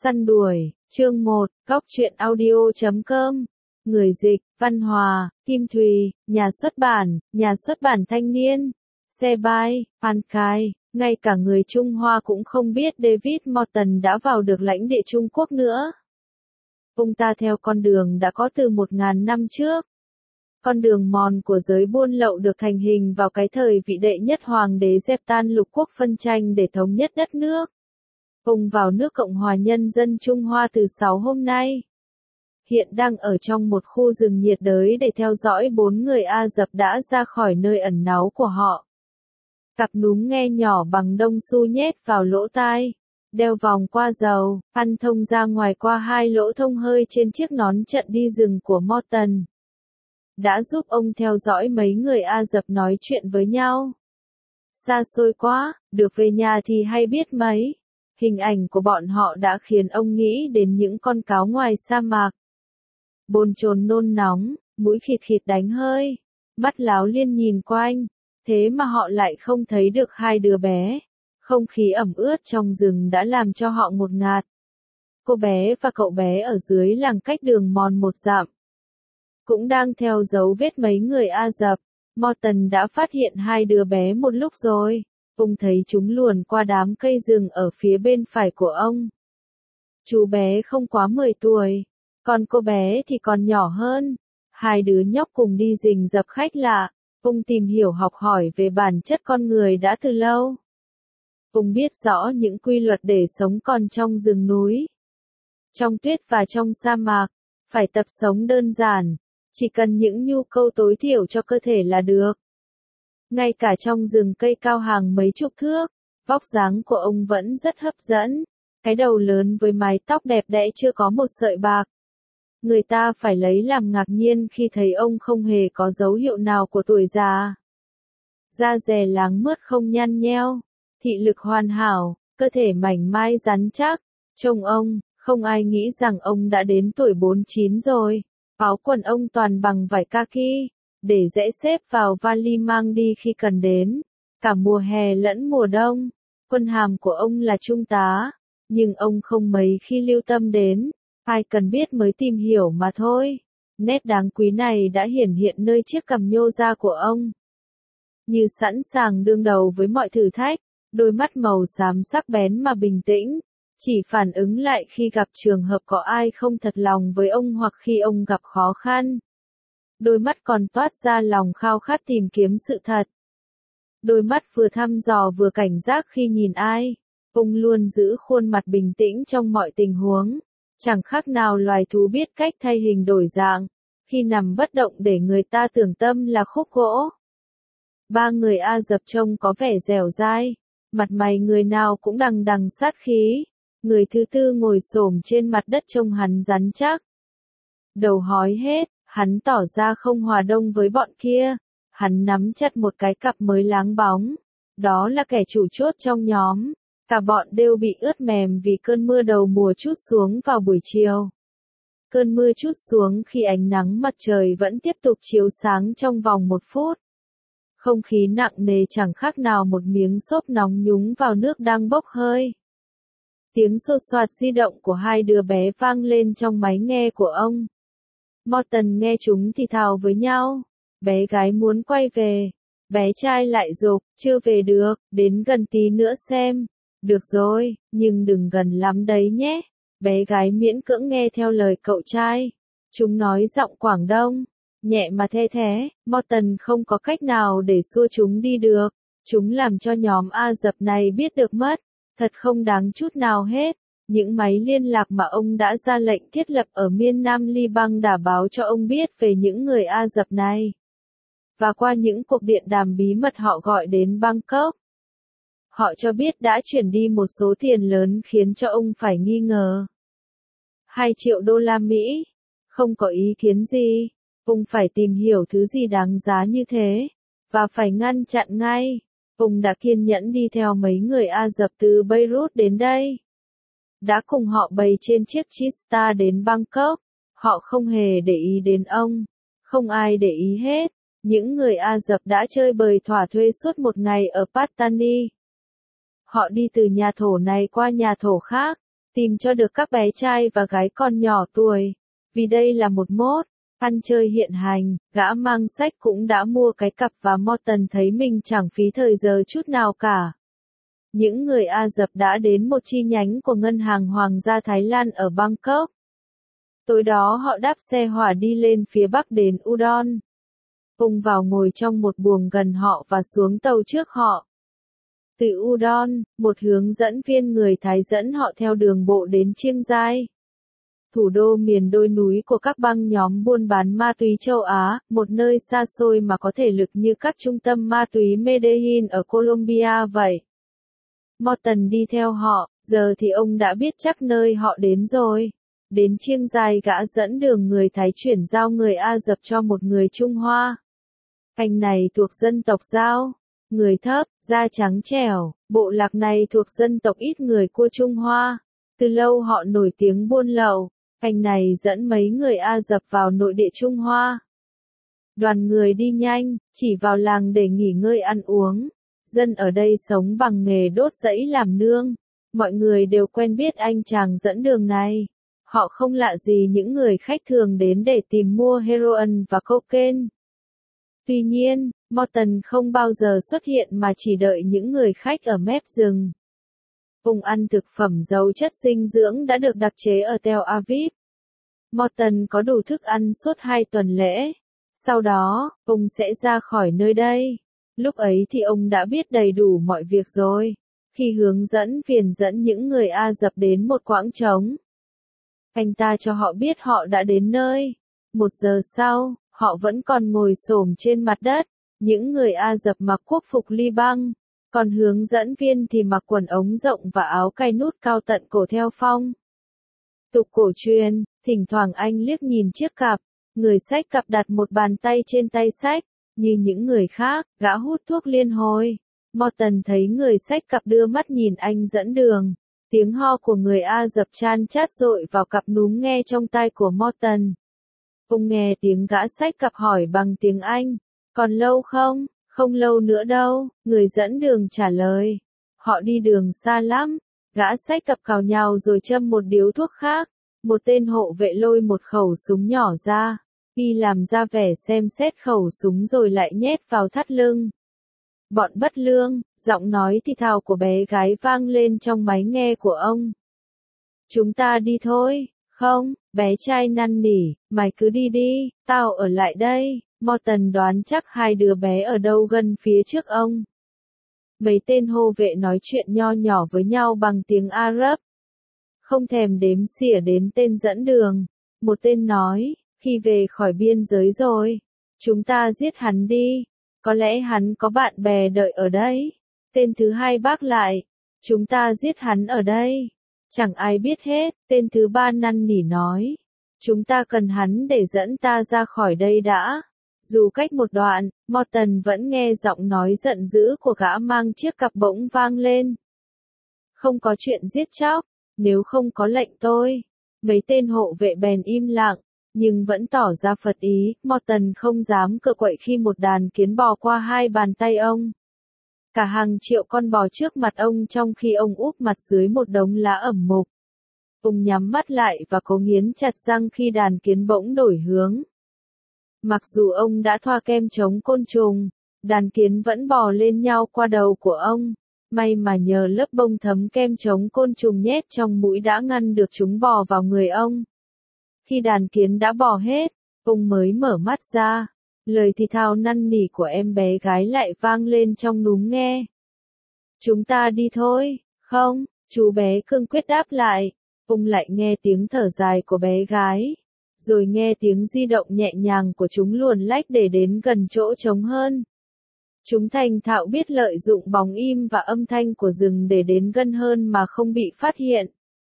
Săn đuổi, chương 1, Góc truyện audio.com. Người dịch, Văn Hòa, Kim Thùy, nhà xuất bản Thanh Niên. Xe bay, An Khai, ngay cả người Trung Hoa cũng không biết David Morton đã vào được lãnh địa Trung Quốc nữa. Ông ta theo con đường đã có từ 1.000 năm trước. Con đường mòn của giới buôn lậu được thành hình vào cái thời vị đệ nhất hoàng đế dẹp tan lục quốc phân tranh để thống nhất đất nước. Ông vào nước Cộng hòa Nhân dân Trung Hoa từ 6 hôm nay. Hiện đang ở trong một khu rừng nhiệt đới để theo dõi 4 người Ả Rập đã ra khỏi nơi ẩn náu của họ. Cặp núm nghe nhỏ bằng đông xu nhét vào lỗ tai, đeo vòng qua dầu, ăn thông ra ngoài qua 2 lỗ thông hơi trên chiếc nón trận đi rừng của Morton. Đã giúp ông theo dõi mấy người Ả Rập nói chuyện với nhau. Xa xôi quá, được về nhà thì hay biết mấy. Hình ảnh của bọn họ đã khiến ông nghĩ đến những con cáo ngoài sa mạc. Bồn chồn nôn nóng, mũi khịt khịt đánh hơi, mắt láo liên nhìn quanh, thế mà họ lại không thấy được 2 đứa bé. Không khí ẩm ướt trong rừng đã làm cho họ ngột ngạt. Cô bé và cậu bé ở dưới làng cách đường mòn 1 dặm. Cũng đang theo dấu vết mấy người Ả Rập. Morton đã phát hiện 2 đứa bé một lúc rồi. Ông thấy chúng luồn qua đám cây rừng ở phía bên phải của ông. Chú bé không quá 10 tuổi, còn cô bé thì còn nhỏ hơn. 2 đứa nhóc cùng đi rình rập khách lạ. Ông tìm hiểu học hỏi về bản chất con người đã từ lâu. Ông biết rõ những quy luật để sống còn trong rừng núi, trong tuyết và trong sa mạc. Phải tập sống đơn giản, chỉ cần những nhu cầu tối thiểu cho cơ thể là được. Ngay cả trong rừng cây cao hàng mấy chục thước, vóc dáng của ông vẫn rất hấp dẫn. Cái đầu lớn với mái tóc đẹp đẽ chưa có một sợi bạc. Người ta phải lấy làm ngạc nhiên khi thấy ông không hề có dấu hiệu nào của tuổi già. Da dẻ láng mướt không nhăn nheo, thị lực hoàn hảo, cơ thể mảnh mai rắn chắc. Trông ông, không ai nghĩ rằng ông đã đến tuổi 49 rồi. Áo quần ông toàn bằng vải kaki, để dễ xếp vào vali mang đi khi cần đến, cả mùa hè lẫn mùa đông. Quân hàm của ông là trung tá, nhưng ông không mấy khi lưu tâm đến, ai cần biết mới tìm hiểu mà thôi. Nét đáng quý này đã hiển hiện nơi chiếc cằm nhô ra của ông. Như sẵn sàng đương đầu với mọi thử thách, đôi mắt màu xám sắc bén mà bình tĩnh, chỉ phản ứng lại khi gặp trường hợp có ai không thật lòng với ông hoặc khi ông gặp khó khăn. Đôi mắt còn toát ra lòng khao khát tìm kiếm sự thật. Đôi mắt vừa thăm dò vừa cảnh giác khi nhìn ai. Ông luôn giữ khuôn mặt bình tĩnh trong mọi tình huống. Chẳng khác nào loài thú biết cách thay hình đổi dạng, khi nằm bất động để người ta tưởng tâm là khúc gỗ. 3 người Ả Rập trông có vẻ dẻo dai, mặt mày người nào cũng đằng đằng sát khí. Người thứ tư ngồi xổm trên mặt đất trông hắn rắn chắc. Đầu hói hết, hắn tỏ ra không hòa đồng với bọn kia. Hắn nắm chặt một cái cặp mới láng bóng. Đó là kẻ chủ chốt trong nhóm. Cả bọn đều bị ướt mềm vì cơn mưa đầu mùa trút xuống vào buổi chiều. Cơn mưa trút xuống khi ánh nắng mặt trời vẫn tiếp tục chiếu sáng trong vòng 1 phút. Không khí nặng nề chẳng khác nào một miếng xốp nóng nhúng vào nước đang bốc hơi. Tiếng xô xoạt di động của 2 đứa bé vang lên trong máy nghe của ông. Morton nghe chúng thì thào với nhau. Bé gái muốn quay về. Bé trai lại giục, chưa về được, đến gần tí nữa xem. Được rồi, nhưng đừng gần lắm đấy nhé. Bé gái miễn cưỡng nghe theo lời cậu trai. Chúng nói giọng Quảng Đông, nhẹ mà the thé. Morton không có cách nào để xua chúng đi được. Chúng làm cho nhóm Ả Rập này biết được mất. Thật không đáng chút nào hết. Những máy liên lạc mà ông đã ra lệnh thiết lập ở miền Nam Liban đã báo cho ông biết về những người Ả Rập này. Và qua những cuộc điện đàm bí mật họ gọi đến Bangkok. Họ cho biết đã chuyển đi một số tiền lớn khiến cho ông phải nghi ngờ. 2 triệu đô la Mỹ. Không có ý kiến gì. Ông phải tìm hiểu thứ gì đáng giá như thế. Và phải ngăn chặn ngay. Ông đã kiên nhẫn đi theo mấy người Ả Rập từ Beirut đến đây. Đã cùng họ bay trên chiếc Chista đến Bangkok. Họ không hề để ý đến ông. Không ai để ý hết. Những người Ả Rập đã chơi bời thỏa thuê suốt một ngày ở Pattani. Họ đi từ nhà thổ này qua nhà thổ khác. tìm cho được các bé trai và gái còn nhỏ tuổi. Vì đây là một mốt ăn chơi hiện hành, gã mang sách cũng đã mua cái cặp và Morton thấy mình chẳng phí thời giờ chút nào cả. Những người Ả Rập đã đến một chi nhánh của Ngân hàng Hoàng gia Thái Lan ở Bangkok. Tối đó họ đáp xe hỏa đi lên phía bắc đến Udon. Ông vào ngồi trong một buồng gần họ và xuống tàu trước họ. Từ Udon, một hướng dẫn viên người Thái dẫn họ theo đường bộ đến Chiang Rai, thủ đô miền đồi núi của các băng nhóm buôn bán ma túy châu Á, một nơi xa xôi mà có thể lực như các trung tâm ma túy Medellin ở Colombia vậy. Morton đi theo họ, giờ thì ông đã biết chắc nơi họ đến rồi. Đến Chiang Rai gã dẫn đường người Thái chuyển giao người Ả Rập cho một người Trung Hoa. Anh này thuộc dân tộc Dao, người thấp, da trắng trẻo, bộ lạc này thuộc dân tộc ít người của Trung Hoa. Từ lâu họ nổi tiếng buôn lậu, anh này dẫn mấy người Ả Rập vào nội địa Trung Hoa. Đoàn người đi nhanh, chỉ vào làng để nghỉ ngơi ăn uống. Dân ở đây sống bằng nghề đốt giẫy làm nương. Mọi người đều quen biết anh chàng dẫn đường này. Họ không lạ gì những người khách thường đến để tìm mua heroin và cocaine. Tuy nhiên, Morton không bao giờ xuất hiện mà chỉ đợi những người khách ở mép rừng. Ông ăn thực phẩm giàu chất dinh dưỡng đã được đặc chế ở Tel Aviv. Morton có đủ thức ăn suốt 2 tuần lễ. Sau đó, ông sẽ ra khỏi nơi đây. Lúc ấy thì ông đã biết đầy đủ mọi việc rồi. Khi hướng dẫn viên dẫn những người Ả Rập đến một quãng trống, anh ta cho họ biết họ đã đến nơi. 1 giờ sau, họ vẫn còn ngồi xổm trên mặt đất. Những người Ả Rập mặc quốc phục Liban, còn hướng dẫn viên thì mặc quần ống rộng và áo cài nút cao tận cổ theo phong tục cổ truyền. Thỉnh thoảng anh liếc nhìn chiếc cặp. Người xách cặp đặt một bàn tay trên tay xách. Như những người khác, gã hút thuốc liên hồi. Morton thấy người xách cặp đưa mắt nhìn anh dẫn đường. Tiếng ho của người Ả Rập chan chát dội vào cặp núm nghe trong tai của Morton. Ông nghe tiếng gã xách cặp hỏi bằng tiếng Anh. Còn lâu không? Không lâu nữa đâu, người dẫn đường trả lời. Họ đi đường xa lắm. Gã xách cặp cào nhào rồi châm một điếu thuốc khác. Một tên hộ vệ lôi một khẩu súng nhỏ ra. Y làm ra vẻ xem xét khẩu súng rồi lại nhét vào thắt lưng. Bọn bất lương, giọng nói thì thào của bé gái vang lên trong máy nghe của ông. Chúng ta đi thôi. Không, bé trai năn nỉ, mày cứ đi đi, tao ở lại đây. Morton đoán chắc 2 đứa bé ở đâu gần phía trước ông. Mấy tên hộ vệ nói chuyện nho nhỏ với nhau bằng tiếng Ả Rập. Không thèm đếm xỉa đến tên dẫn đường. Một tên nói, khi về khỏi biên giới rồi, chúng ta giết hắn đi. Có lẽ hắn có bạn bè đợi ở đây. Tên thứ hai bác lại, chúng ta giết hắn ở đây. Chẳng ai biết hết. Tên thứ ba năn nỉ nói, chúng ta cần hắn để dẫn ta ra khỏi đây đã. Dù cách một đoạn, Morton vẫn nghe giọng nói giận dữ của gã mang chiếc cặp bỗng vang lên. Không có chuyện giết chóc, nếu không có lệnh tôi. Mấy tên hộ vệ bèn im lặng, nhưng vẫn tỏ ra phật ý. Morton không dám cựa quậy khi một đàn kiến bò qua 2 bàn tay ông. Cả hàng triệu con bò trước mặt ông trong khi ông úp mặt dưới một đống lá ẩm mục. Ông nhắm mắt lại và cố nghiến chặt răng khi đàn kiến bỗng đổi hướng. Mặc dù ông đã thoa kem chống côn trùng, đàn kiến vẫn bò lên nhau qua đầu của ông. May mà nhờ lớp bông thấm kem chống côn trùng nhét trong mũi đã ngăn được chúng bò vào người ông. Khi đàn kiến đã bò hết, ông mới mở mắt ra. Lời thì thào năn nỉ của em bé gái lại vang lên trong núm nghe. Chúng ta đi thôi. Không, chú bé cương quyết đáp lại. Ông lại nghe tiếng thở dài của bé gái. Rồi nghe tiếng di động nhẹ nhàng của chúng luồn lách để đến gần chỗ trống hơn. Chúng thành thạo biết lợi dụng bóng im và âm thanh của rừng để đến gần hơn mà không bị phát hiện.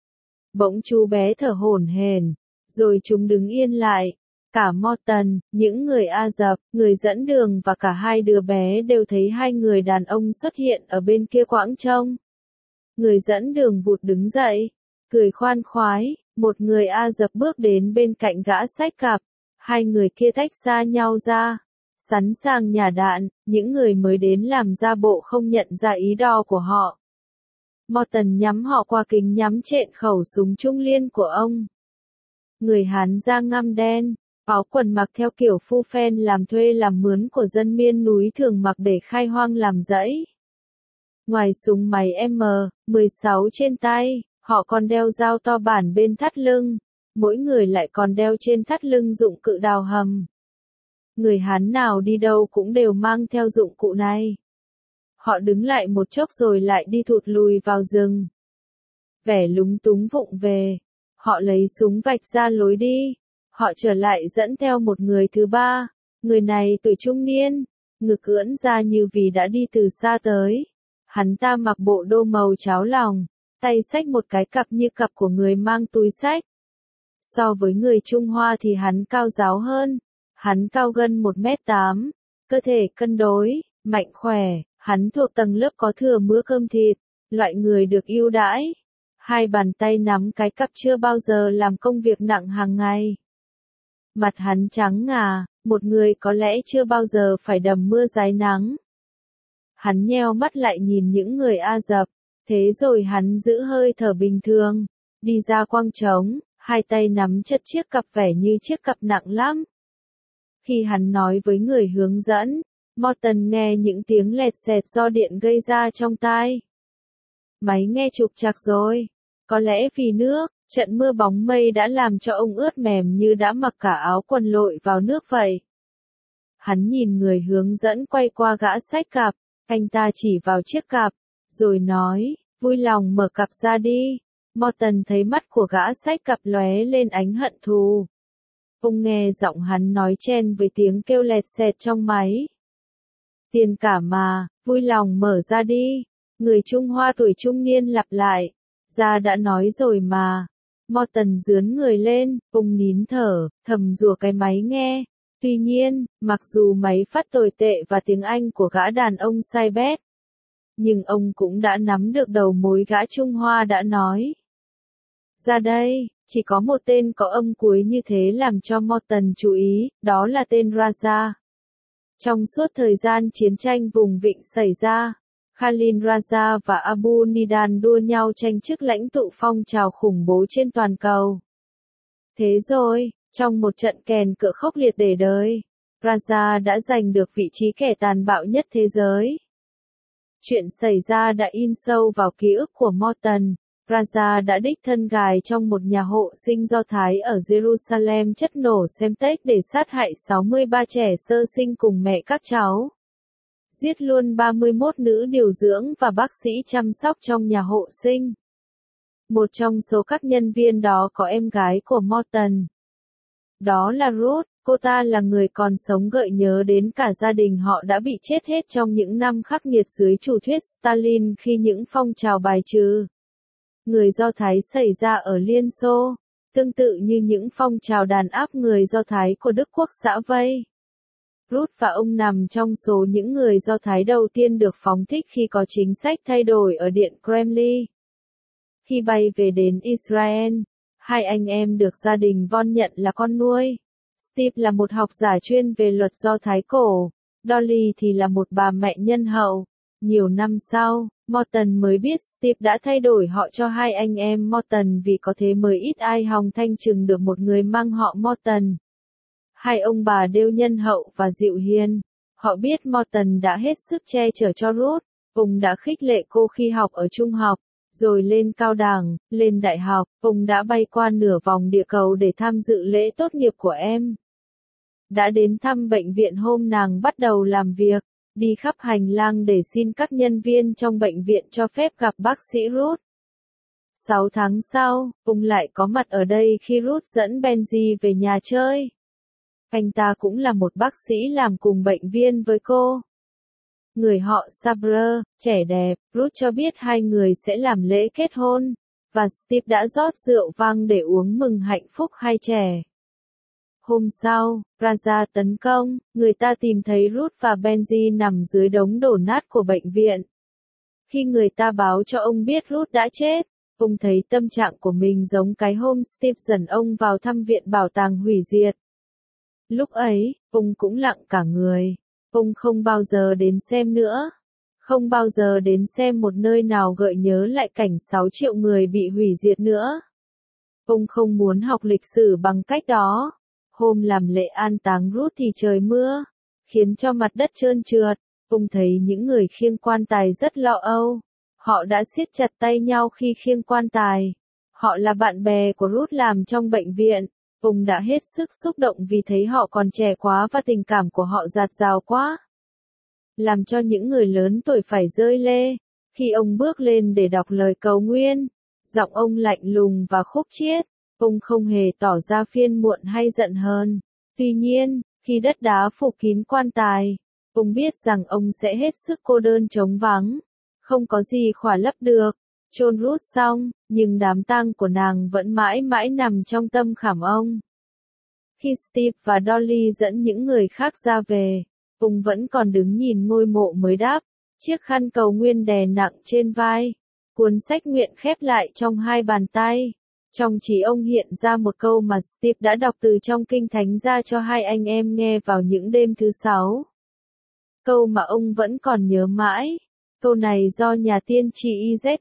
Bỗng chú bé thở hổn hển, rồi chúng đứng yên lại. Cả Morton, những người Ả Rập, người dẫn đường và cả 2 đứa bé đều thấy 2 người đàn ông xuất hiện ở bên kia quãng trông. Người dẫn đường vụt đứng dậy, cười khoan khoái. Một người Ả Rập bước đến bên cạnh gã xách cặp. 2 người kia tách xa nhau ra, sẵn sàng nhả đạn. Những người mới đến làm ra bộ không nhận ra ý đồ của họ. Morton nhắm họ qua kính nhắm trện khẩu súng trung liên của ông. Người Hán da ngăm đen, áo quần mặc theo kiểu phu phen làm thuê làm mướn của dân miền núi thường mặc để khai hoang làm rẫy. Ngoài súng máy M16 trên tay, họ còn đeo dao to bản bên thắt lưng, mỗi người lại còn đeo trên thắt lưng dụng cụ đào hầm. Người Hán nào đi đâu cũng đều mang theo dụng cụ này. Họ đứng lại một chốc rồi lại đi thụt lùi vào rừng. Vẻ lúng túng vụng về, họ lấy súng vạch ra lối đi. Họ trở lại dẫn theo một người thứ ba, người này tuổi trung niên, ngực ưỡn ra như vì đã đi từ xa tới. Hắn ta mặc bộ đồ màu cháo lòng, tay xách một cái cặp như cặp của người mang túi xách. So với người Trung Hoa thì hắn cao ráo hơn, hắn cao gần 1m8, cơ thể cân đối, mạnh khỏe, hắn thuộc tầng lớp có thừa mứa cơm thịt, loại người được ưu đãi. Hai bàn tay nắm cái cặp chưa bao giờ làm công việc nặng hàng ngày. Mặt hắn trắng ngà, một người có lẽ chưa bao giờ phải đầm mưa rái nắng. Hắn nheo mắt lại nhìn những người Ả Rập, thế rồi hắn giữ hơi thở bình thường, đi ra quang trống, hai tay nắm chặt chiếc cặp vẻ như chiếc cặp nặng lắm. Khi hắn nói với người hướng dẫn, Morton nghe những tiếng lẹt xẹt do điện gây ra trong tai. Máy nghe trục trặc rồi, có lẽ vì nước, trận mưa bóng mây đã làm cho ông ướt mềm như đã mặc cả áo quần lội vào nước vậy. Hắn nhìn người hướng dẫn quay qua gã xách cặp, anh ta chỉ vào chiếc cặp, rồi nói, vui lòng mở cặp ra đi. Morton thấy mắt của gã xách cặp lóe lên ánh hận thù. Ông nghe giọng hắn nói chen với tiếng kêu lẹt xẹt trong máy. Tiền cả mà, vui lòng mở ra đi. Người Trung Hoa tuổi trung niên lặp lại. Ra đã nói rồi mà. Morton dướn người lên, ông nín thở, thầm rủa cái máy nghe. Tuy nhiên, mặc dù máy phát tồi tệ và tiếng Anh của gã đàn ông sai bét, nhưng ông cũng đã nắm được đầu mối gã Trung Hoa đã nói. Ra đây, chỉ có một tên có âm cuối như thế làm cho Morton chú ý, đó là tên Raja. Trong suốt thời gian chiến tranh vùng vịnh xảy ra, Khalil Raja và Abu Nidan đua nhau tranh chức lãnh tụ phong trào khủng bố trên toàn cầu. Thế rồi, trong một trận kèn cựa khốc liệt để đời, Raja đã giành được vị trí kẻ tàn bạo nhất thế giới. Chuyện xảy ra đã in sâu vào ký ức của Morton. Raja đã đích thân gài trong một nhà hộ sinh Do Thái ở Jerusalem chất nổ Semtex để sát hại 63 trẻ sơ sinh cùng mẹ các cháu. Giết luôn 31 nữ điều dưỡng và bác sĩ chăm sóc trong nhà hộ sinh. Một trong số các nhân viên đó có em gái của Morton. Đó là Ruth, cô ta là người còn sống gợi nhớ đến cả gia đình họ đã bị chết hết trong những năm khắc nghiệt dưới chủ thuyết Stalin khi những phong trào bài trừ người Do Thái xảy ra ở Liên Xô, tương tự như những phong trào đàn áp người Do Thái của Đức Quốc xã Vây. Ruth và ông nằm trong số những người Do Thái đầu tiên được phóng thích khi có chính sách thay đổi ở Điện Kremlin. Khi bay về đến Israel, hai anh em được gia đình Von nhận là con nuôi. Steve là một học giả chuyên về luật Do Thái cổ, Dolly thì là một bà mẹ nhân hậu. Nhiều năm sau, Morton mới biết Steve đã thay đổi họ cho hai anh em Morton vì có thế mới ít ai hòng thanh trừng được một người mang họ Morton. Hai ông bà đều nhân hậu và dịu hiền. Họ biết Morton đã hết sức che chở cho Ruth, ông đã khích lệ cô khi học ở trung học, rồi lên cao đẳng, lên đại học, ông đã bay qua nửa vòng địa cầu để tham dự lễ tốt nghiệp của em. Đã đến thăm bệnh viện hôm nàng bắt đầu làm việc, đi khắp hành lang để xin các nhân viên trong bệnh viện cho phép gặp bác sĩ Ruth. 6 tháng sau, ông lại có mặt ở đây khi Ruth dẫn Benji về nhà chơi. Anh ta cũng là một bác sĩ làm cùng bệnh viên với cô. Người họ Sabre, trẻ đẹp, Ruth cho biết hai người sẽ làm lễ kết hôn, và Steve đã rót rượu vang để uống mừng hạnh phúc hai trẻ. Hôm sau, Raja tấn công, người ta tìm thấy Ruth và Benji nằm dưới đống đổ nát của bệnh viện. Khi người ta báo cho ông biết Ruth đã chết, ông thấy tâm trạng của mình giống cái hôm Steve dẫn ông vào thăm viện bảo tàng hủy diệt. Lúc ấy, ông cũng lặng cả người. Ông không bao giờ đến xem nữa. không bao giờ đến xem một nơi nào gợi nhớ lại cảnh 6 triệu người bị hủy diệt nữa. Ông không muốn học lịch sử bằng cách đó. Hôm làm lễ an táng Ruth thì trời mưa, khiến cho mặt đất trơn trượt. Ông thấy những người khiêng quan tài rất lo âu. Họ đã siết chặt tay nhau khi khiêng quan tài. Họ là bạn bè của Ruth làm trong bệnh viện. Ông đã hết sức xúc động vì thấy họ còn trẻ quá và tình cảm của họ dạt dào quá. Làm cho những người lớn tuổi phải rơi lê. Khi ông bước lên để đọc lời cầu nguyện, giọng ông lạnh lùng và khúc chiết. Ông không hề tỏ ra phiền muộn hay giận hờn. Tuy nhiên, khi đất đá phủ kín quan tài, ông biết rằng ông sẽ hết sức cô đơn trống vắng. Không có gì khỏa lấp được. Chôn Ruth xong, nhưng đám tang của nàng vẫn mãi mãi nằm trong tâm khảm ông. Khi Steve và Dolly dẫn những người khác ra về, ông vẫn còn đứng nhìn ngôi mộ mới đáp, chiếc khăn cầu nguyện đè nặng trên vai, cuốn sách nguyện khép lại trong hai bàn tay. Trong trí ông hiện ra một câu mà Steve đã đọc từ trong Kinh Thánh ra cho hai anh em nghe vào những đêm thứ 6. Câu mà ông vẫn còn nhớ mãi. Câu này do nhà tiên tri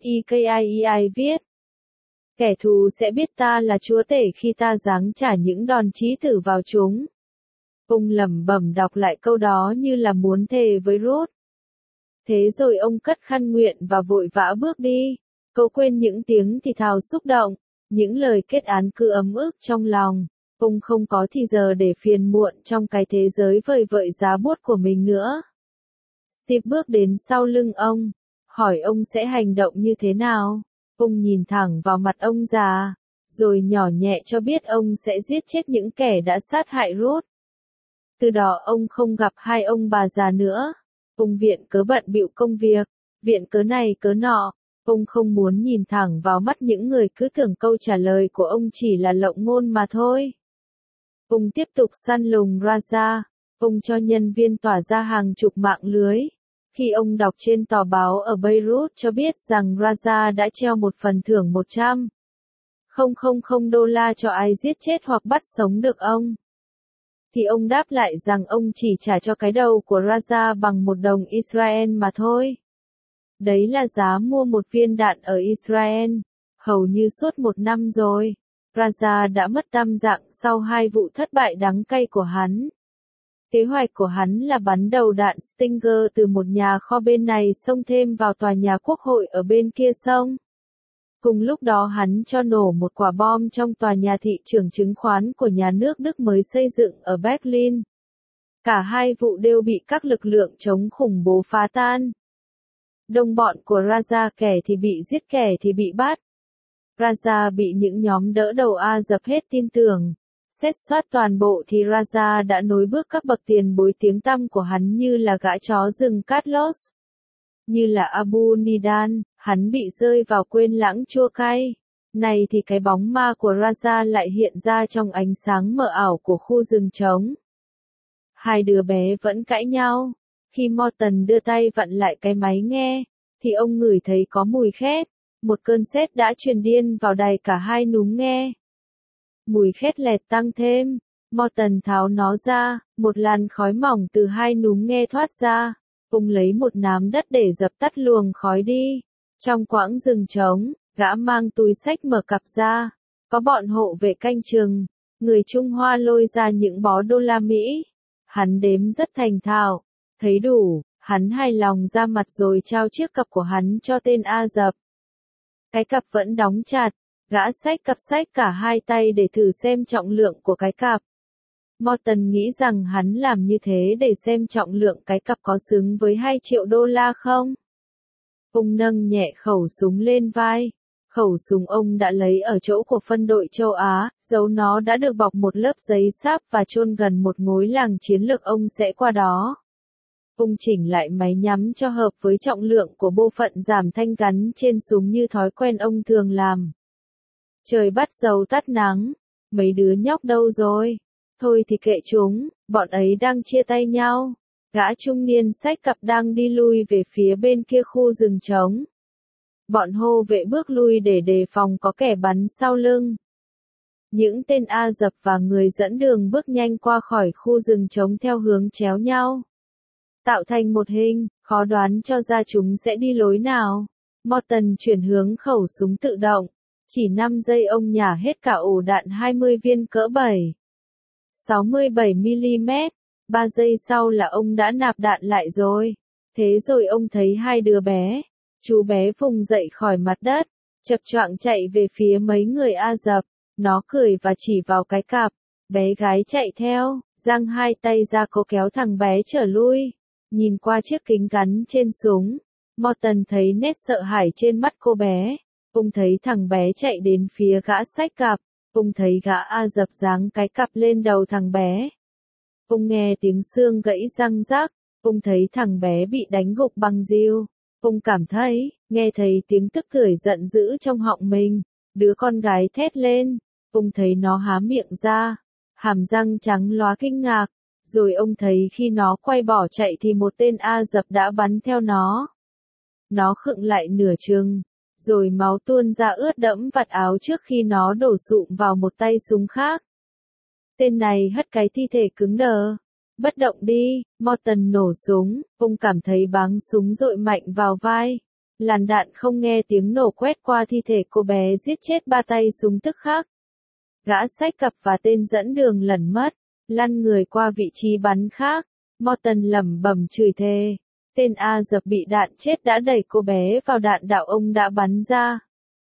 Ezekiel viết. Kẻ thù sẽ biết ta là Chúa Tể khi ta giáng trả những đòn chí tử vào chúng. Ông lẩm bẩm đọc lại câu đó như là muốn thề với Ruth. Thế rồi ông cất khăn nguyện và vội vã bước đi. Cố quên những tiếng thì thào xúc động, những lời kết án cứ ấm ức trong lòng. Ông không có thì giờ để phiền muộn trong cái thế giới vời vợi giá buốt của mình nữa. Steve bước đến sau lưng ông, hỏi ông sẽ hành động như thế nào. Ông nhìn thẳng vào mặt ông già, rồi nhỏ nhẹ cho biết ông sẽ giết chết những kẻ đã sát hại Ruth. Từ đó ông không gặp hai ông bà già nữa. Ông viện cớ bận bịu công việc, viện cớ này cớ nọ. Ông không muốn nhìn thẳng vào mắt những người cứ tưởng câu trả lời của ông chỉ là lộng ngôn mà thôi. Ông tiếp tục săn lùng Raza. Ông cho nhân viên tỏa ra hàng chục mạng lưới. Khi ông đọc trên tờ báo ở Beirut cho biết rằng Raza đã treo một phần thưởng 100.000 đô la cho ai giết chết hoặc bắt sống được ông, thì ông đáp lại rằng ông chỉ trả cho cái đầu của Raza bằng $1 Israel mà thôi. Đấy là giá mua một viên đạn ở Israel. Hầu như suốt 1 năm rồi, Raza đã mất tam dạng sau 2 vụ thất bại đắng cay của hắn. Kế hoạch của hắn là bắn đầu đạn Stinger từ một nhà kho bên này xông thêm vào tòa nhà quốc hội ở bên kia sông. Cùng lúc đó hắn cho nổ một quả bom trong tòa nhà thị trường chứng khoán của nhà nước Đức mới xây dựng ở Berlin. Cả hai vụ đều bị các lực lượng chống khủng bố phá tan. Đồng bọn của Raza kẻ thì bị giết kẻ thì bị bắt. Raza bị những nhóm đỡ đầu A dập hết tin tưởng. Xét soát toàn bộ thì Raza đã nối bước các bậc tiền bối tiếng tăm của hắn như là gã chó rừng Carlos, như là Abu Nidan, hắn bị rơi vào quên lãng chua cay. Này thì cái bóng ma của Raza lại hiện ra trong ánh sáng mờ ảo của khu rừng trống. Hai đứa bé vẫn cãi nhau. Khi Morton đưa tay vặn lại cái máy nghe, thì ông ngửi thấy có mùi khét. Một cơn sét đã truyền điên vào đầy cả hai núm nghe. Mùi khét lẹt tăng thêm. Morton tháo nó ra, một làn khói mỏng từ hai núm nghe thoát ra. Ông lấy một nắm đất để dập tắt luồng khói đi. Trong quãng rừng trống, gã mang túi xách mở cặp ra. Có bọn hộ vệ canh chừng. Người Trung Hoa lôi ra những bó đô la Mỹ. Hắn đếm rất thành thạo. Thấy đủ, hắn hài lòng ra mặt rồi trao chiếc cặp của hắn cho tên A Dập. Cái cặp vẫn đóng chặt. Gã xách cặp xách cả hai tay để thử xem trọng lượng của cái cặp. Morton nghĩ rằng hắn làm như thế để xem trọng lượng cái cặp có xứng với 2 triệu đô la không. Ông nâng nhẹ khẩu súng lên vai. Khẩu súng ông đã lấy ở chỗ của phân đội châu Á, dấu nó đã được bọc một lớp giấy sáp và chôn gần một ngôi làng chiến lược ông sẽ qua đó. Ông chỉnh lại máy nhắm cho hợp với trọng lượng của bộ phận giảm thanh gắn trên súng như thói quen ông thường làm. Trời bắt đầu tắt nắng. Mấy đứa nhóc đâu rồi? Thôi thì kệ chúng, bọn ấy đang chia tay nhau. Gã trung niên xách cặp đang đi lui về phía bên kia khu rừng trống. Bọn hộ vệ bước lui để đề phòng có kẻ bắn sau lưng. Những tên A Dập và người dẫn đường bước nhanh qua khỏi khu rừng trống theo hướng chéo nhau. tạo thành một hình, khó đoán cho ra chúng sẽ đi lối nào. Morton chuyển hướng khẩu súng tự động. Chỉ 5 giây ông nhả hết cả ổ đạn 20 viên cỡ 7,67mm. 3 giây sau là ông đã nạp đạn lại rồi. Thế rồi ông thấy hai đứa bé. Chú bé vùng dậy khỏi mặt đất, chập choạng chạy về phía mấy người Ả Rập. Nó cười và chỉ vào cái cặp. Bé gái chạy theo, giang hai tay ra cố kéo thằng bé trở lui. Nhìn qua chiếc kính gắn trên súng, Morton thấy nét sợ hãi trên mắt cô bé. Ông thấy thằng bé chạy đến phía gã xách cặp. Ông thấy gã Ả Rập giáng cái cặp lên đầu thằng bé. Ông nghe tiếng xương gãy răng rắc. Ông thấy thằng bé bị đánh gục bằng rìu. Ông cảm thấy, nghe thấy tiếng tức tưởi giận dữ trong họng mình. Đứa con gái thét lên. Ông thấy nó há miệng ra. Hàm răng trắng lóa kinh ngạc. Rồi ông thấy khi nó quay bỏ chạy thì một tên Ả Rập đã bắn theo nó. Nó khựng lại nửa chừng. Rồi máu tuôn ra ướt đẫm vạt áo trước khi nó đổ sụm vào một tay súng khác. Tên này hất cái thi thể cứng đờ. Bất động đi, Morton nổ súng, ông cảm thấy báng súng dội mạnh vào vai. Làn đạn không nghe tiếng nổ quét qua thi thể cô bé giết chết ba tay súng tức khắc. Gã xách cặp và tên dẫn đường lẩn mất, lăn người qua vị trí bắn khác. Morton lẩm bẩm chửi thề. Tên Ả Rập bị đạn chết đã đẩy cô bé vào đạn đạo ông đã bắn ra.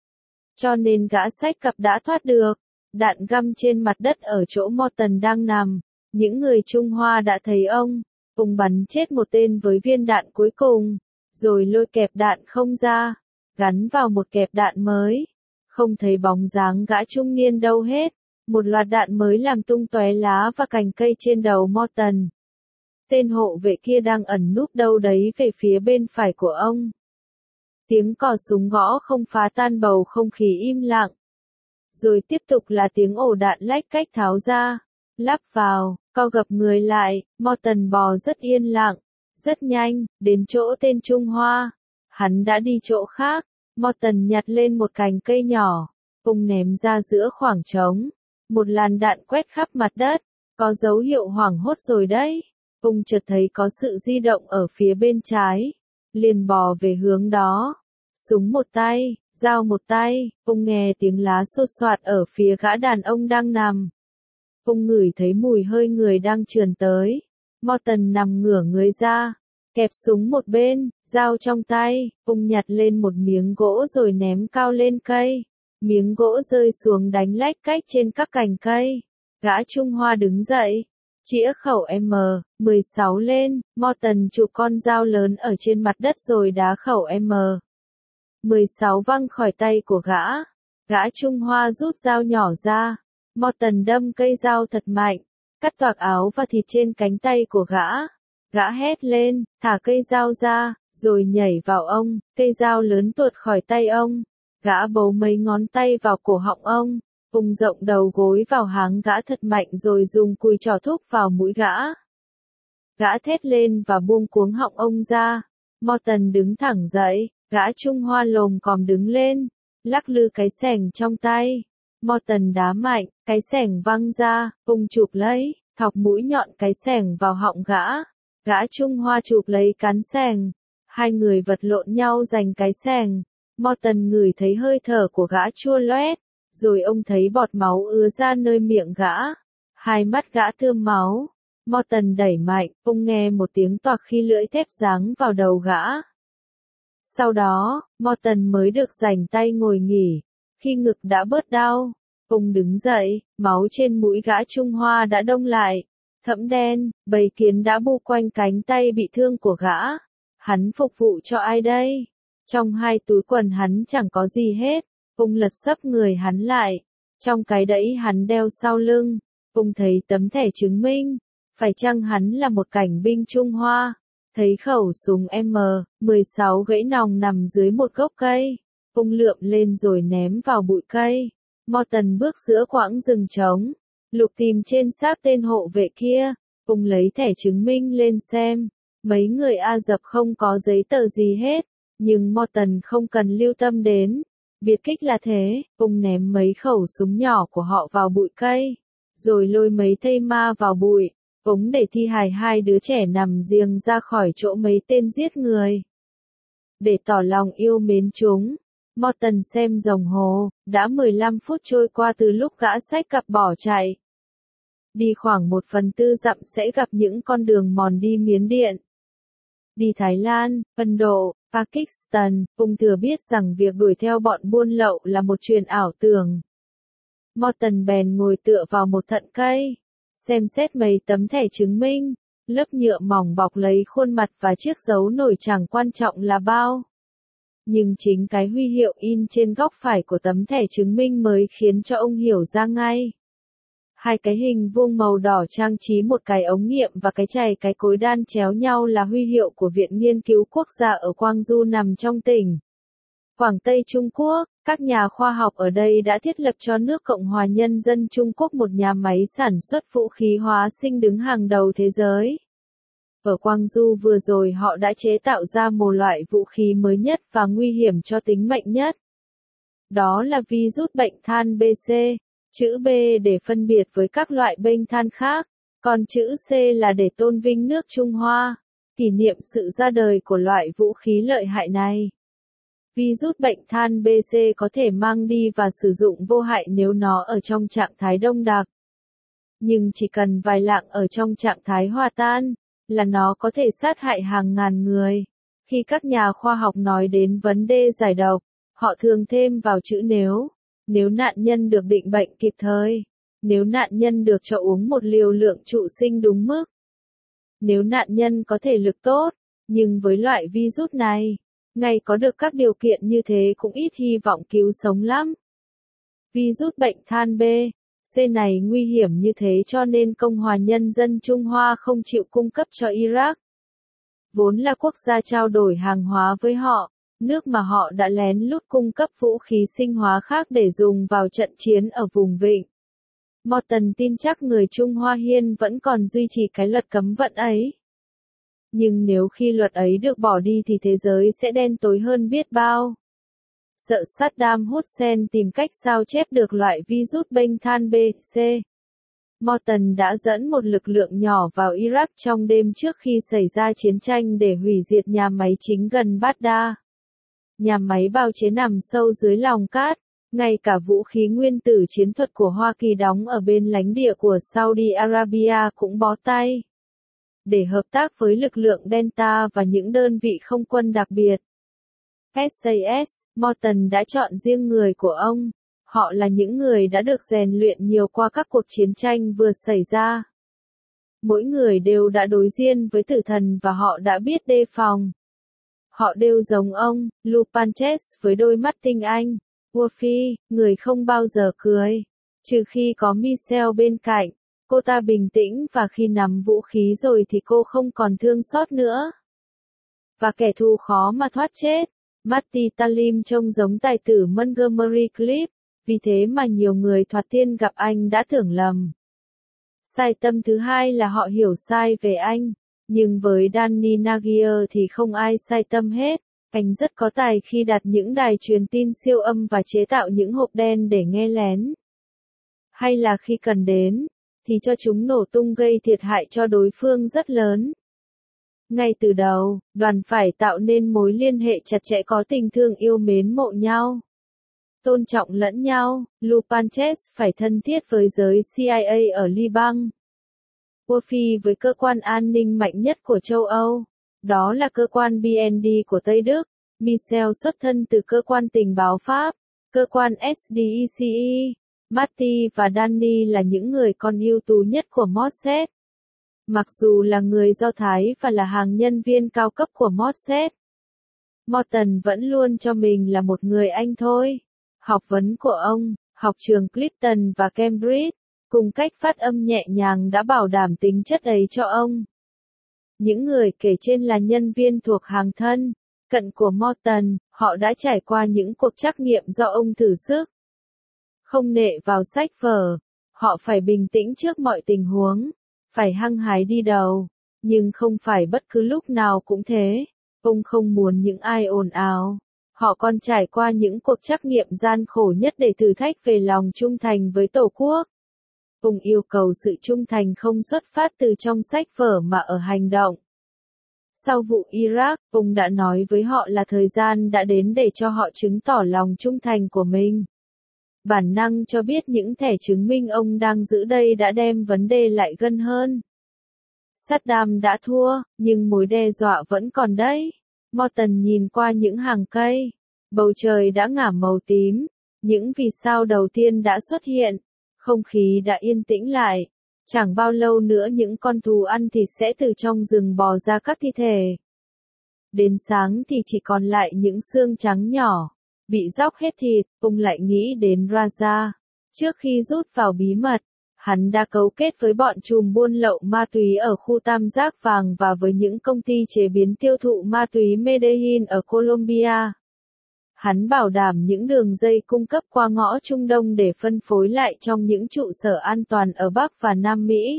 Cho nên gã xách cặp đã thoát được. Đạn găm trên mặt đất ở chỗ Morton đang nằm. Những người Trung Hoa đã thấy ông. Ông bắn chết một tên với viên đạn cuối cùng. Rồi lôi kẹp đạn không ra. Gắn vào một kẹp đạn mới. Không thấy bóng dáng gã trung niên đâu hết. Một loạt đạn mới làm tung tóe lá và cành cây trên đầu Morton. Tên hộ vệ kia đang ẩn núp đâu đấy về phía bên phải của ông. Tiếng cò súng gõ không phá tan bầu không khí im lặng. Rồi tiếp tục là tiếng ổ đạn lách cách tháo ra, lắp vào, co gập người lại. Morton bò rất yên lặng, rất nhanh, đến chỗ tên Trung Hoa. Hắn đã đi chỗ khác. Morton nhặt lên một cành cây nhỏ, ông ném ra giữa khoảng trống. Một làn đạn quét khắp mặt đất, có dấu hiệu hoảng hốt rồi đấy. Ông chợt thấy có sự di động ở phía bên trái, liền bò về hướng đó. Súng một tay, dao một tay, ông nghe tiếng lá xô xoạt ở phía gã đàn ông đang nằm. Ông ngửi thấy mùi hơi người đang trườn tới. Morton nằm ngửa người ra, kẹp súng một bên, dao trong tay, ông nhặt lên một miếng gỗ rồi ném cao lên cây. Miếng gỗ rơi xuống đánh lách cách trên các cành cây. Gã Trung Hoa đứng dậy, chĩa khẩu M16 lên. Morton chụp con dao lớn ở trên mặt đất rồi đá khẩu M16 văng khỏi tay của gã. Gã Trung Hoa rút dao nhỏ ra. Morton đâm cây dao thật mạnh, cắt toạc áo và thịt trên cánh tay của gã. Gã hét lên, thả cây dao ra, rồi nhảy vào ông. Cây dao lớn tuột khỏi tay ông. Gã bấu mấy ngón tay vào cổ họng ông. Ông rộng đầu gối vào háng gã thật mạnh rồi dùng cùi trỏ thúc vào mũi gã. Gã thét lên và buông cuống họng ông ra. Morton đứng thẳng dậy, gã Trung Hoa lồm còm đứng lên, lắc lư cái xẻng trong tay. Morton đá mạnh, cái xẻng văng ra, ông chụp lấy, thọc mũi nhọn cái xẻng vào họng gã. Gã Trung Hoa chụp lấy cán xẻng. Hai người vật lộn nhau giành cái xẻng. Morton ngửi thấy hơi thở của gã chua loét, rồi ông thấy bọt máu ứa ra nơi miệng gã. Hai mắt gã thươm máu. Morton đẩy mạnh, ông nghe một tiếng toạc khi lưỡi thép giáng vào đầu gã. Sau đó, Morton mới được rảnh tay ngồi nghỉ. Khi ngực đã bớt đau, ông đứng dậy, máu trên mũi gã Trung Hoa đã đông lại, thẫm đen, bầy kiến đã bu quanh cánh tay bị thương của gã. Hắn phục vụ cho ai đây? Trong hai túi quần hắn chẳng có gì hết. Ông lật xấp người hắn lại. Trong cái đẫy hắn đeo sau lưng, ông thấy tấm thẻ chứng minh. Phải chăng hắn là một cảnh binh Trung Hoa? Thấy khẩu súng M16 gãy nòng nằm dưới một gốc cây. Ông lượm lên rồi ném vào bụi cây. Morton bước giữa quãng rừng trống, lục tìm trên xác tên hộ vệ kia. Ông lấy thẻ chứng minh lên xem. Mấy người Ả Rập không có giấy tờ gì hết. Nhưng Morton không cần lưu tâm đến. Biệt kích là thế, ông ném mấy khẩu súng nhỏ của họ vào bụi cây. Rồi lôi mấy thây ma vào bụi. Ống để thi hài hai đứa trẻ nằm riêng ra khỏi chỗ mấy tên giết người. Để tỏ lòng yêu mến chúng, Morton xem đồng hồ, đã 15 phút trôi qua từ lúc gã xách cặp bỏ chạy. Đi khoảng 1/4 dặm sẽ gặp những con đường mòn đi Miến Điện. Đi Thái Lan, Ấn Độ, Pakistan, ông thừa biết rằng việc đuổi theo bọn buôn lậu là một chuyện ảo tưởng. Morton bèn ngồi tựa vào một thận cây, xem xét mấy tấm thẻ chứng minh, lớp nhựa mỏng bọc lấy khuôn mặt và chiếc dấu nổi chẳng quan trọng là bao. Nhưng chính cái huy hiệu in trên góc phải của tấm thẻ chứng minh mới khiến cho ông hiểu ra ngay. Hai cái hình vuông màu đỏ trang trí một cái ống nghiệm và cái chày cái cối đan chéo nhau là huy hiệu của Viện Nghiên cứu Quốc gia ở Gwangju nằm trong tỉnh Quảng Tây Trung Quốc. Các nhà khoa học ở đây đã thiết lập cho nước Cộng hòa Nhân dân Trung Quốc một nhà máy sản xuất vũ khí hóa sinh đứng hàng đầu thế giới. Ở Gwangju vừa rồi họ đã chế tạo ra một loại vũ khí mới nhất và nguy hiểm cho tính mệnh nhất. Đó là virus bệnh than BC, chữ B để phân biệt với các loại bệnh than khác, còn chữ C là để tôn vinh nước Trung Hoa, kỷ niệm sự ra đời của loại vũ khí lợi hại này. Virus bệnh than BC có thể mang đi và sử dụng vô hại nếu nó ở trong trạng thái đông đặc. Nhưng chỉ cần vài lạng ở trong trạng thái hòa tan, là nó có thể sát hại hàng ngàn người. Khi các nhà khoa học nói đến vấn đề giải độc, họ thường thêm vào chữ nếu nạn nhân được định bệnh kịp thời, nếu nạn nhân được cho uống một liều lượng trụ sinh đúng mức, nếu nạn nhân có thể lực tốt, nhưng với loại virus này, ngay có được các điều kiện như thế cũng ít hy vọng cứu sống lắm. Virus bệnh than B, C này nguy hiểm như thế cho nên Cộng hòa Nhân dân Trung Hoa không chịu cung cấp cho Iraq. Vốn là quốc gia trao đổi hàng hóa với họ, nước mà họ đã lén lút cung cấp vũ khí sinh hóa khác để dùng vào trận chiến ở vùng vịnh. Morton tin chắc người Trung Hoa Hiên vẫn còn duy trì cái luật cấm vận ấy. Nhưng nếu khi luật ấy được bỏ đi thì thế giới sẽ đen tối hơn biết bao. Sợ Saddam Hussein tìm cách sao chép được loại virus bệnh than B, C. Morton đã dẫn một lực lượng nhỏ vào Iraq trong đêm trước khi xảy ra chiến tranh để hủy diệt nhà máy chính gần Baghdad. Nhà máy bào chế nằm sâu dưới lòng cát, ngay cả vũ khí nguyên tử chiến thuật của Hoa Kỳ đóng ở bên lãnh địa của Saudi Arabia cũng bó tay. Để hợp tác với lực lượng Delta và những đơn vị không quân đặc biệt, SAS, Morton đã chọn riêng người của ông. Họ là những người đã được rèn luyện nhiều qua các cuộc chiến tranh vừa xảy ra. Mỗi người đều đã đối diện với tử thần và họ đã biết đề phòng. Họ đều giống ông, Lupanches với đôi mắt tinh anh. Wolfie, người không bao giờ cười. Trừ khi có Michelle bên cạnh, cô ta bình tĩnh và khi nắm vũ khí rồi thì cô không còn thương xót nữa. Và kẻ thù khó mà thoát chết. Marty Talim trông giống tài tử Montgomery Clift, vì thế mà nhiều người thoạt tiên gặp anh đã tưởng lầm. Sai tâm thứ hai là họ hiểu sai về anh, nhưng với Danny Nagier thì không ai sai tâm hết. Anh rất có tài khi đặt những đài truyền tin siêu âm và chế tạo những hộp đen để nghe lén. Hay là khi cần đến, thì cho chúng nổ tung gây thiệt hại cho đối phương rất lớn. Ngay từ đầu, đoàn phải tạo nên mối liên hệ chặt chẽ có tình thương yêu mến mộ nhau. Tôn trọng lẫn nhau, Lupanches phải thân thiết với giới CIA ở Liban. Wolfie với cơ quan an ninh mạnh nhất của châu Âu. Đó là cơ quan BND của Tây Đức. Michel xuất thân từ cơ quan tình báo Pháp, cơ quan SDECE. Marty và Danny là những người con ưu tú nhất của Mossad. Mặc dù là người Do Thái và là hàng nhân viên cao cấp của Mossad, Morton vẫn luôn cho mình là một người Anh thôi. Học vấn của ông, học trường Clifton và Cambridge, cùng cách phát âm nhẹ nhàng đã bảo đảm tính chất ấy cho ông. Những người kể trên là nhân viên thuộc hàng thân, cận của Morton, họ đã trải qua những cuộc trắc nghiệm do ông thử sức. Không nệ vào sách vở, họ phải bình tĩnh trước mọi tình huống, phải hăng hái đi đầu, nhưng không phải bất cứ lúc nào cũng thế. Ông không muốn những ai ồn ào. Họ còn trải qua những cuộc trắc nghiệm gian khổ nhất để thử thách về lòng trung thành với Tổ quốc. Ông yêu cầu sự trung thành không xuất phát từ trong sách vở mà ở hành động. Sau vụ Iraq, ông đã nói với họ là thời gian đã đến để cho họ chứng tỏ lòng trung thành của mình. Bản năng cho biết những thẻ chứng minh ông đang giữ đây đã đem vấn đề lại gần hơn. Saddam đã thua, nhưng mối đe dọa vẫn còn đấy. Morton nhìn qua những hàng cây. Bầu trời đã ngả màu tím. Những vì sao đầu tiên đã xuất hiện. Không khí đã yên tĩnh lại. Chẳng bao lâu nữa những con thú ăn thịt sẽ từ trong rừng bò ra các thi thể. Đến sáng thì chỉ còn lại những xương trắng nhỏ. Bị róc hết thịt, ông lại nghĩ đến Raja. Trước khi rút vào bí mật, hắn đã cấu kết với bọn trùm buôn lậu ma túy ở khu Tam Giác Vàng và với những công ty chế biến tiêu thụ ma túy Medellin ở Colombia. Hắn bảo đảm những đường dây cung cấp qua ngõ Trung Đông để phân phối lại trong những trụ sở an toàn ở Bắc và Nam Mỹ.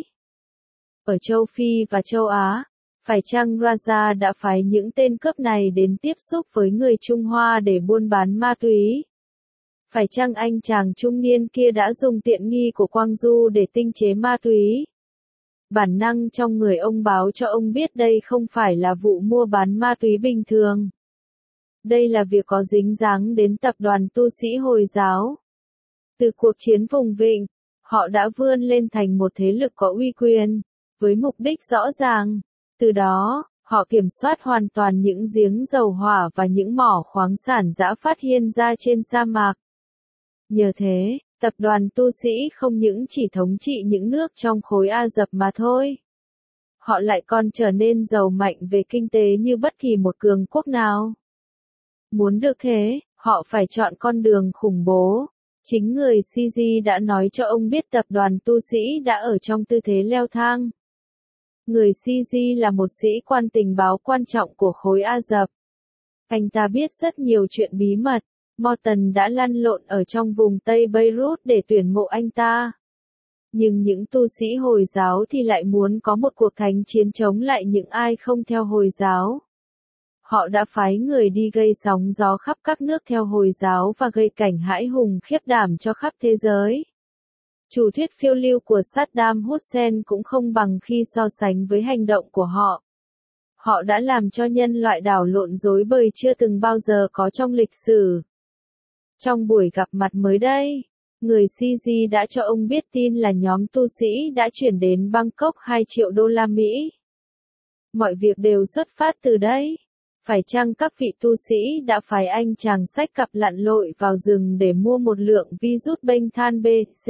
Ở châu Phi và châu Á, phải chăng Raja đã phái những tên cướp này đến tiếp xúc với người Trung Hoa để buôn bán ma túy? Phải chăng anh chàng trung niên kia đã dùng tiện nghi của Quang Du để tinh chế ma túy? Bản năng trong người ông báo cho ông biết đây không phải là vụ mua bán ma túy bình thường. Đây là việc có dính dáng đến tập đoàn tu sĩ Hồi giáo. Từ cuộc chiến vùng vịnh, họ đã vươn lên thành một thế lực có uy quyền, với mục đích rõ ràng. Từ đó, họ kiểm soát hoàn toàn những giếng dầu hỏa và những mỏ khoáng sản dã phát hiện ra trên sa mạc. Nhờ thế, tập đoàn tu sĩ không những chỉ thống trị những nước trong khối Ả Rập mà thôi. Họ lại còn trở nên giàu mạnh về kinh tế như bất kỳ một cường quốc nào. Muốn được thế, họ phải chọn con đường khủng bố. Chính người Sisi đã nói cho ông biết tập đoàn tu sĩ đã ở trong tư thế leo thang. Người Sisi là một sĩ quan tình báo quan trọng của khối Ả Rập. Anh ta biết rất nhiều chuyện bí mật. Morton đã lăn lộn ở trong vùng Tây Beirut để tuyển mộ anh ta. Nhưng những tu sĩ Hồi giáo thì lại muốn có một cuộc thánh chiến chống lại những ai không theo Hồi giáo. Họ đã phái người đi gây sóng gió khắp các nước theo Hồi giáo và gây cảnh hãi hùng khiếp đảm cho khắp thế giới. Chủ thuyết phiêu lưu của Saddam Hussein cũng không bằng khi so sánh với hành động của họ. Họ đã làm cho nhân loại đảo lộn rối bời chưa từng bao giờ có trong lịch sử. Trong buổi gặp mặt mới đây, người Sisi đã cho ông biết tin là nhóm tu sĩ đã chuyển đến Bangkok 2 triệu đô la Mỹ. Mọi việc đều xuất phát từ đây. Phải chăng các vị tu sĩ đã phái anh chàng xách cặp lặn lội vào rừng để mua một lượng virus bênh than B, C?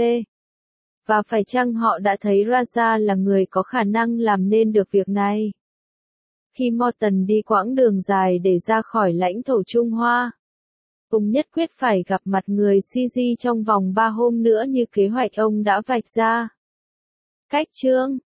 Và phải chăng họ đã thấy Raja là người có khả năng làm nên được việc này? Khi Morton đi quãng đường dài để ra khỏi lãnh thổ Trung Hoa, ông nhất quyết phải gặp mặt người Sisi trong vòng 3 hôm nữa như kế hoạch ông đã vạch ra. Cách chương